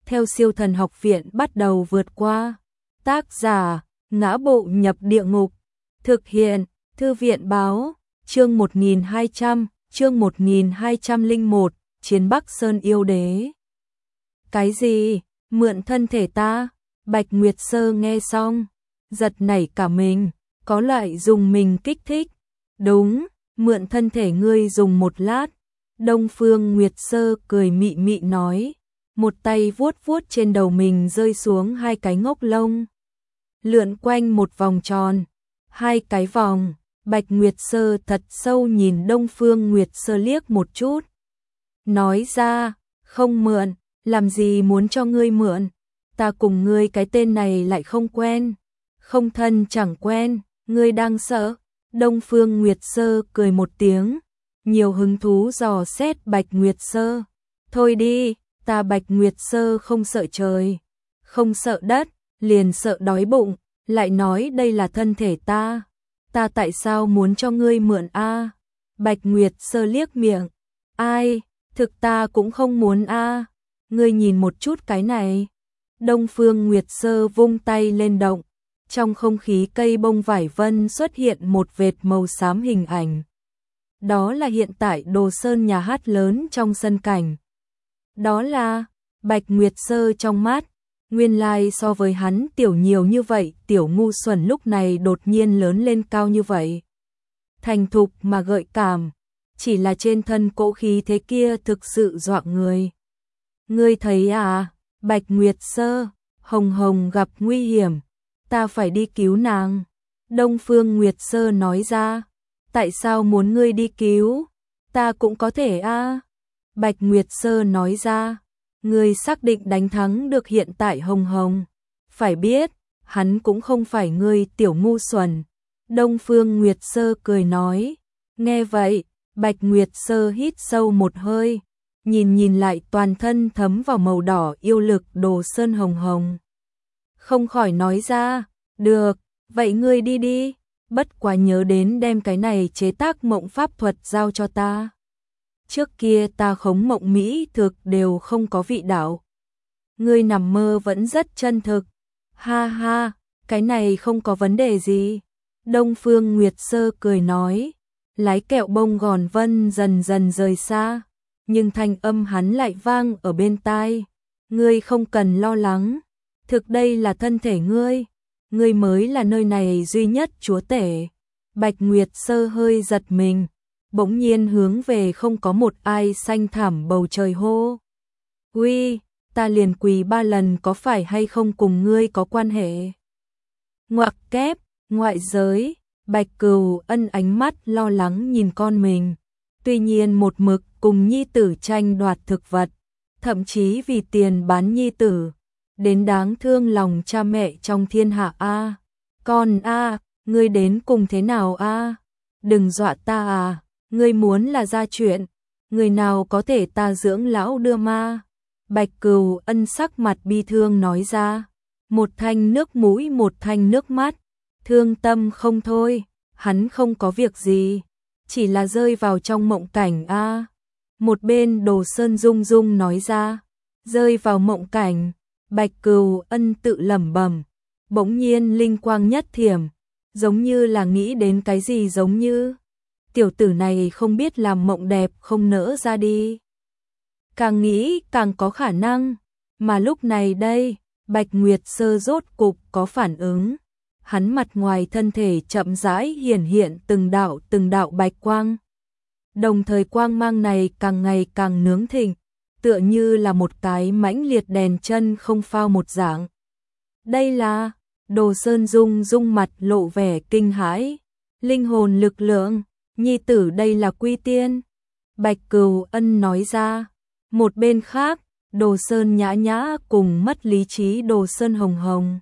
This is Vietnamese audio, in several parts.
theo Siêu Thần Học Viện bắt đầu vượt qua. Tác giả: Ngã Bộ Nhập Địa Ngục. Thực hiện: Thư viện báo. Chương 1201, Chiến Bắc Sơn yêu đế. Cái gì? Mượn thân thể ta? Bạch Nguyệt Sơ nghe xong, giật nảy cả mình, có loại dùng mình kích thích. Đúng, mượn thân thể ngươi dùng một lát. Đông Phương Nguyệt Sơ cười mị mị nói, một tay vuốt vuốt trên đầu mình rơi xuống hai cái ngốc lông. Lượn quanh một vòng tròn, hai cái vòng. Bạch Nguyệt Sơ thật sâu nhìn Đông Phương Nguyệt Sơ liếc một chút. Nói ra, không mượn, làm gì muốn cho ngươi mượn, ta cùng ngươi cái tên này lại không quen, không thân chẳng quen, ngươi đang sợ. Đông Phương Nguyệt Sơ cười một tiếng, nhiều hứng thú dò xét Bạch Nguyệt Sơ. Thôi đi, ta Bạch Nguyệt Sơ không sợ trời, không sợ đất, liền sợ đói bụng, lại nói đây là thân thể ta tại sao muốn cho ngươi mượn a? Bạch Nguyệt Sơ liếc miệng, ai, thực ta cũng không muốn a. Ngươi nhìn một chút cái này. Đông Phương Nguyệt Sơ vung tay lên động, trong không khí cây bông vải vân xuất hiện một vệt màu xám hình ảnh. Đó là hiện tại Đồ Sơn nhà hát lớn trong sân cảnh. Đó là Bạch Nguyệt Sơ trong mắt. Nguyên lai so với hắn tiểu nhiều như vậy, tiểu ngu xuẩn lúc này đột nhiên lớn lên cao như vậy. Thành thục mà gợi cảm, chỉ là trên thân cỗ khí thế kia thực sự dọa người. Ngươi thấy à, Bạch Nguyệt Sơ, Hồng Hồng gặp nguy hiểm, ta phải đi cứu nàng. Đông Phương Nguyệt Sơ nói ra, tại sao muốn ngươi đi cứu, ta cũng có thể a. Bạch Nguyệt Sơ nói ra, ngươi xác định đánh thắng được hiện tại Hồng Hồng, phải biết, hắn cũng không phải ngươi tiểu ngu xuẩn. Đông Phương Nguyệt Sơ cười nói, nghe vậy, Bạch Nguyệt Sơ hít sâu một hơi, nhìn lại toàn thân thấm vào màu đỏ yêu lực Đồ Sơn Hồng Hồng. Không khỏi nói ra, được, vậy ngươi đi đi, bất quá nhớ đến đem cái này chế tác mộng pháp thuật giao cho ta. Trước kia ta khống mộng mỹ thực đều không có vị đạo. Ngươi nằm mơ vẫn rất chân thực. Ha ha, cái này không có vấn đề gì. Đông Phương Nguyệt Sơ cười nói, lái kẹo bông gòn vân dần dần rời xa, nhưng thanh âm hắn lại vang ở bên tai. Ngươi không cần lo lắng, thực đây là thân thể ngươi mới là nơi này duy nhất chúa tể. Bạch Nguyệt Sơ hơi giật mình, bỗng nhiên hướng về không có một ai xanh thẳm bầu trời hô. Uy, ta liền quỳ 3 lần có phải hay không cùng ngươi có quan hệ? Ngoặc kép, ngoại giới, Bạch Cừu Ân ánh mắt lo lắng nhìn con mình. Tuy nhiên một mực cùng nhi tử tranh đoạt thực vật, thậm chí vì tiền bán nhi tử, đến đáng thương lòng cha mẹ trong thiên hạ a. Con a, ngươi đến cùng thế nào a? Đừng dọa ta à, ngươi muốn là ra chuyện, người nào có thể ta dưỡng lão đưa ma. Bạch Cừu Ân sắc mặt bi thương nói ra, một thanh nước mũi một thanh nước mắt, thương tâm không thôi, hắn không có việc gì, chỉ là rơi vào trong mộng cảnh a. Một bên Đồ Sơn Dung Dung nói ra, rơi vào mộng cảnh. Bạch Cừu Ân tự lẩm bẩm, bỗng nhiên linh quang nhất thiểm, giống như là nghĩ đến cái gì, giống như tiểu tử này không biết làm mộng đẹp không nỡ ra đi. Càng nghĩ càng có khả năng, mà lúc này đây, Bạch Nguyệt Sơ rốt cục có phản ứng. Hắn mặt ngoài thân thể chậm rãi hiển hiện từng đạo bạch quang. Đồng thời quang mang này càng ngày càng nướng thịnh, tựa như là một cái mãnh liệt đèn chân không phao một dạng. Đây là, Đồ Sơn Dung Dung mặt lộ vẻ kinh hãi, linh hồn lực lượng, nhi tử đây là quy tiên. Bạch Cừu Ân nói ra. Một bên khác, Đồ Sơn Nhã Nhã cùng mất lý trí Đồ Sơn Hồng Hồng.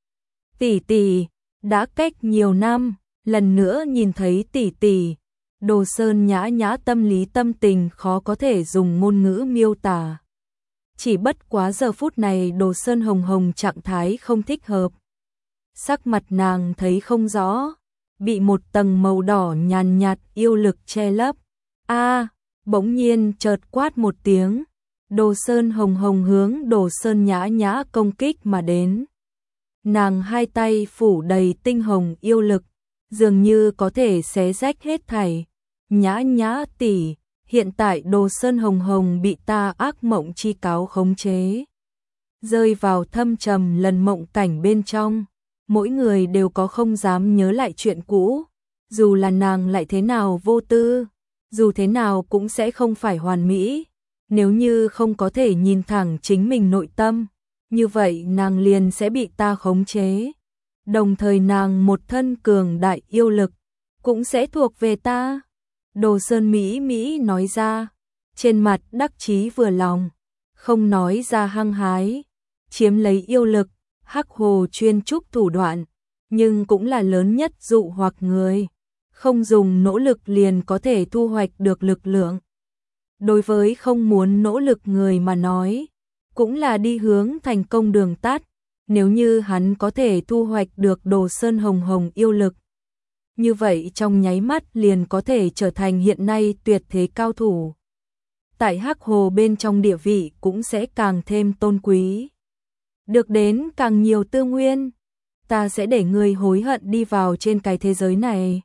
Tỷ tỷ, đã cách nhiều năm, lần nữa nhìn thấy tỷ tỷ. Đồ Sơn Nhã Nhã tâm lý tâm tình khó có thể dùng ngôn ngữ miêu tả. Chỉ bất quá giờ phút này Đồ Sơn Hồng Hồng trạng thái không thích hợp. Sắc mặt nàng thấy không rõ, bị một tầng màu đỏ nhàn nhạt yêu lực che lấp. A, bỗng nhiên chợt quát một tiếng, Đồ Sơn Hồng Hồng hướng Đồ Sơn Nhã Nhã công kích mà đến. Nàng hai tay phủ đầy tinh hồng yêu lực, dường như có thể xé rách hết thảy. Nhã Nhã tỷ, hiện tại Đồ Sơn Hồng Hồng bị ta ác mộng chi cáo khống chế, rơi vào thâm trầm lần mộng cảnh bên trong. Mỗi người đều có không dám nhớ lại chuyện cũ, dù là nàng lại thế nào vô tư, dù thế nào cũng sẽ không phải hoàn mỹ. Nếu như không có thể nhìn thẳng chính mình nội tâm, như vậy nàng liền sẽ bị ta khống chế. Đồng thời nàng một thân cường đại yêu lực, cũng sẽ thuộc về ta. Đồ Sơn Mỹ Mỹ nói ra, trên mặt đắc chí vừa lòng, không nói ra hăng hái, chiếm lấy yêu lực, Hắc Hồ chuyên trúc thủ đoạn, nhưng cũng là lớn nhất dụ hoặc người, không dùng nỗ lực liền có thể thu hoạch được lực lượng. Đối với không muốn nỗ lực người mà nói, cũng là đi hướng thành công đường tắt. Nếu như hắn có thể thu hoạch được Đồ Sơn Hồng Hồng yêu lực, như vậy trong nháy mắt liền có thể trở thành hiện nay tuyệt thế cao thủ. Tại Hắc Hồ bên trong địa vị cũng sẽ càng thêm tôn quý. Được đến càng nhiều tư nguyên, ta sẽ để ngươi hối hận đi vào trên cái thế giới này.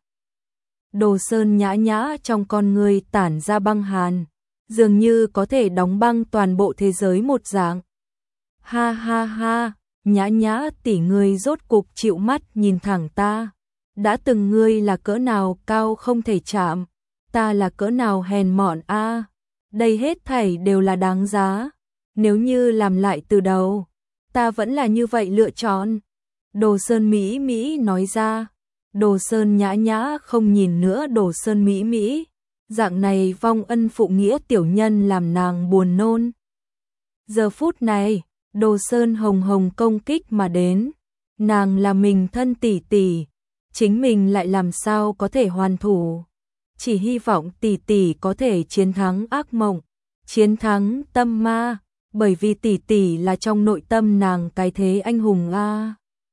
Đồ Sơn Nhã Nhã trong con ngươi tản ra băng hàn, dường như có thể đóng băng toàn bộ thế giới một dạng. Ha ha ha, Nhã Nhã tỷ ngươi rốt cục chịu mắt nhìn thẳng ta. Đã từng ngươi là cỡ nào cao không thể chạm, ta là cỡ nào hèn mọn a. Đây hết thảy đều là đáng giá. Nếu như làm lại từ đầu, ta vẫn là như vậy lựa chọn. Đồ Sơn Mỹ Mỹ nói ra. Đồ Sơn Nhã Nhã không nhìn nữa Đồ Sơn Mỹ Mỹ. Dạng này vong ân phụ nghĩa tiểu nhân làm nàng buồn nôn. Giờ phút này, Đồ Sơn Hồng Hồng công kích mà đến. Nàng là mình thân tỷ tỷ, chính mình lại làm sao có thể hoàn thủ. Chỉ hy vọng tỷ tỷ có thể chiến thắng ác mộng, chiến thắng tâm ma, bởi vì tỷ tỷ là trong nội tâm nàng cái thế anh hùng a.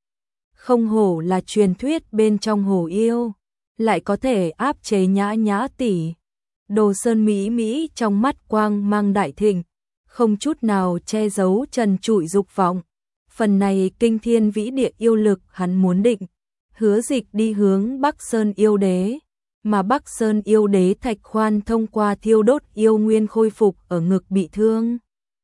Không hổ là truyền thuyết bên trong hổ yêu, lại có thể áp chế Nhã Nhã tỷ. Đồ Sơn Mỹ Mỹ trong mắt quang mang đại thịnh, không chút nào che giấu trần trụi dục vọng. Phần này kinh thiên vĩ địa yêu lực hắn muốn định, hứa dịch đi hướng Bắc Sơn yêu đế, mà Bắc Sơn yêu đế Thạch Khoan thông qua thiêu đốt yêu nguyên khôi phục ở ngực bị thương.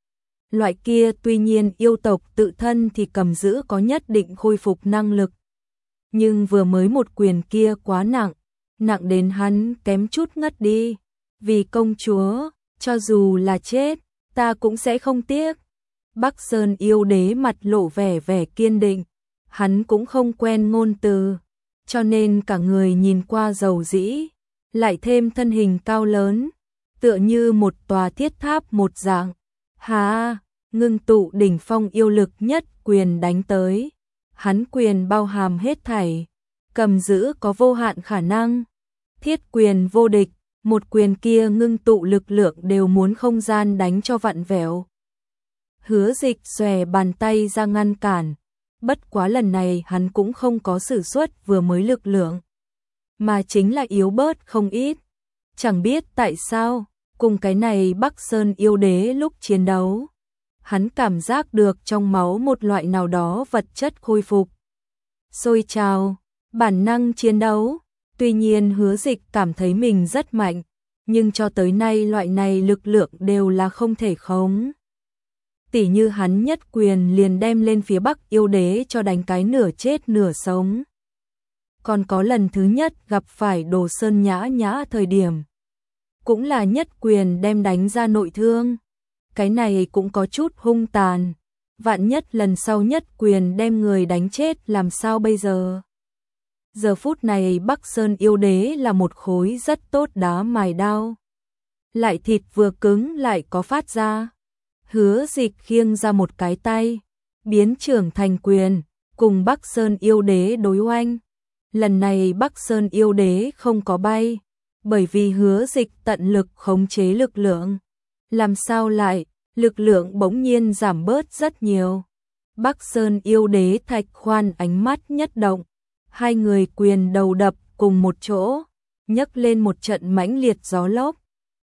Loại kia tuy nhiên yêu tộc tự thân thì cầm giữ có nhất định khôi phục năng lực. Nhưng vừa mới một quyền kia quá nặng, nặng đến hắn kém chút ngất đi. Vì công chúa, cho dù là chết, ta cũng sẽ không tiếc. Bắc Sơn yêu đế mặt lộ vẻ kiên định, hắn cũng không quen ngôn từ, cho nên cả người nhìn qua dầu dĩ, lại thêm thân hình cao lớn, tựa như một tòa thiết tháp một dạng. Hà, ngưng tụ đỉnh phong yêu lực nhất quyền đánh tới. Hắn quyền bao hàm hết thảy, cầm giữ có vô hạn khả năng. Thiết quyền vô địch, một quyền kia ngưng tụ lực lượng đều muốn không gian đánh cho vặn vẹo. Hứa dịch xòe bàn tay ra ngăn cản, bất quá lần này hắn cũng không có sử xuất vừa mới lực lượng, mà chính là yếu bớt không ít. Chẳng biết tại sao, cùng cái này Bắc Sơn yêu đế lúc chiến đấu, hắn cảm giác được trong máu một loại nào đó vật chất khôi phục, sôi trào, bản năng chiến đấu. Tuy nhiên hứa dịch cảm thấy mình rất mạnh, nhưng cho tới nay loại này lực lượng đều là không thể khống. Tỉ như hắn nhất quyền liền đem lên phía Bắc yêu đế cho đánh cái nửa chết nửa sống. Còn có lần thứ nhất gặp phải Đồ Sơn Nhã Nhã thời điểm, cũng là nhất quyền đem đánh ra nội thương. Cái này cũng có chút hung tàn, vạn nhất lần sau nhất quyền đem người đánh chết làm sao bây giờ? Giờ phút này Bắc Sơn yêu đế là một khối rất tốt đá mài đao, lại thịt vừa cứng lại có phát ra. Hứa dịch khiêng ra một cái tay, biến trưởng thành quyền, cùng Bắc Sơn yêu đế đối oanh. Lần này Bắc Sơn yêu đế không có bay, bởi vì hứa dịch tận lực khống chế lực lượng. Làm sao lại, lực lượng bỗng nhiên giảm bớt rất nhiều. Bắc Sơn yêu đế Thạch Khoan ánh mắt nhất động, hai người quyền đầu đập cùng một chỗ, nhấc lên một trận mãnh liệt gió lốc.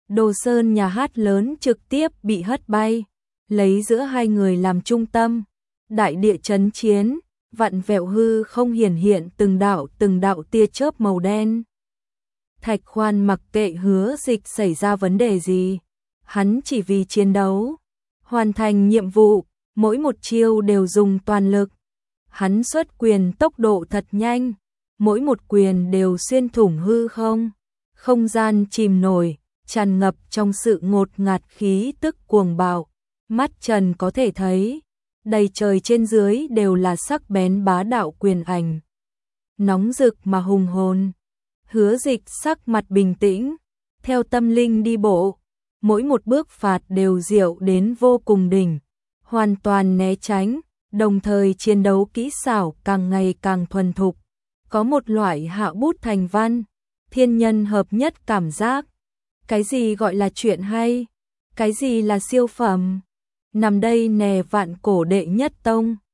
Đồ sơn nhà hát lớn trực tiếp bị hất bay, lấy giữa hai người làm trung tâm. Đại địa chấn chiến, vặn vẹo hư không hiển hiện từng đạo tia chớp màu đen. Thạch Khoan mặc kệ Hứa Dịch xảy ra vấn đề gì, hắn chỉ vì chiến đấu, hoàn thành nhiệm vụ, mỗi một chiêu đều dùng toàn lực. Hắn xuất quyền tốc độ thật nhanh, mỗi một quyền đều xuyên thủng hư không, không gian chìm nổi, tràn ngập trong sự ngột ngạt khí tức cuồng bạo. Mắt Trần có thể thấy, đầy trời trên dưới đều là sắc bén bá đạo quyền ảnh. Nóng rực mà hùng hồn. Hứa Dịch sắc mặt bình tĩnh, theo tâm linh đi bộ, mỗi một bước phạt đều diệu đến vô cùng đỉnh, hoàn toàn né tránh, đồng thời chiến đấu kỹ xảo càng ngày càng thuần thục. Có một loại hạ bút thành văn, thiên nhân hợp nhất cảm giác. Cái gì gọi là chuyện hay? Cái gì là siêu phẩm? Nằm đây nè vạn cổ đệ nhất tông.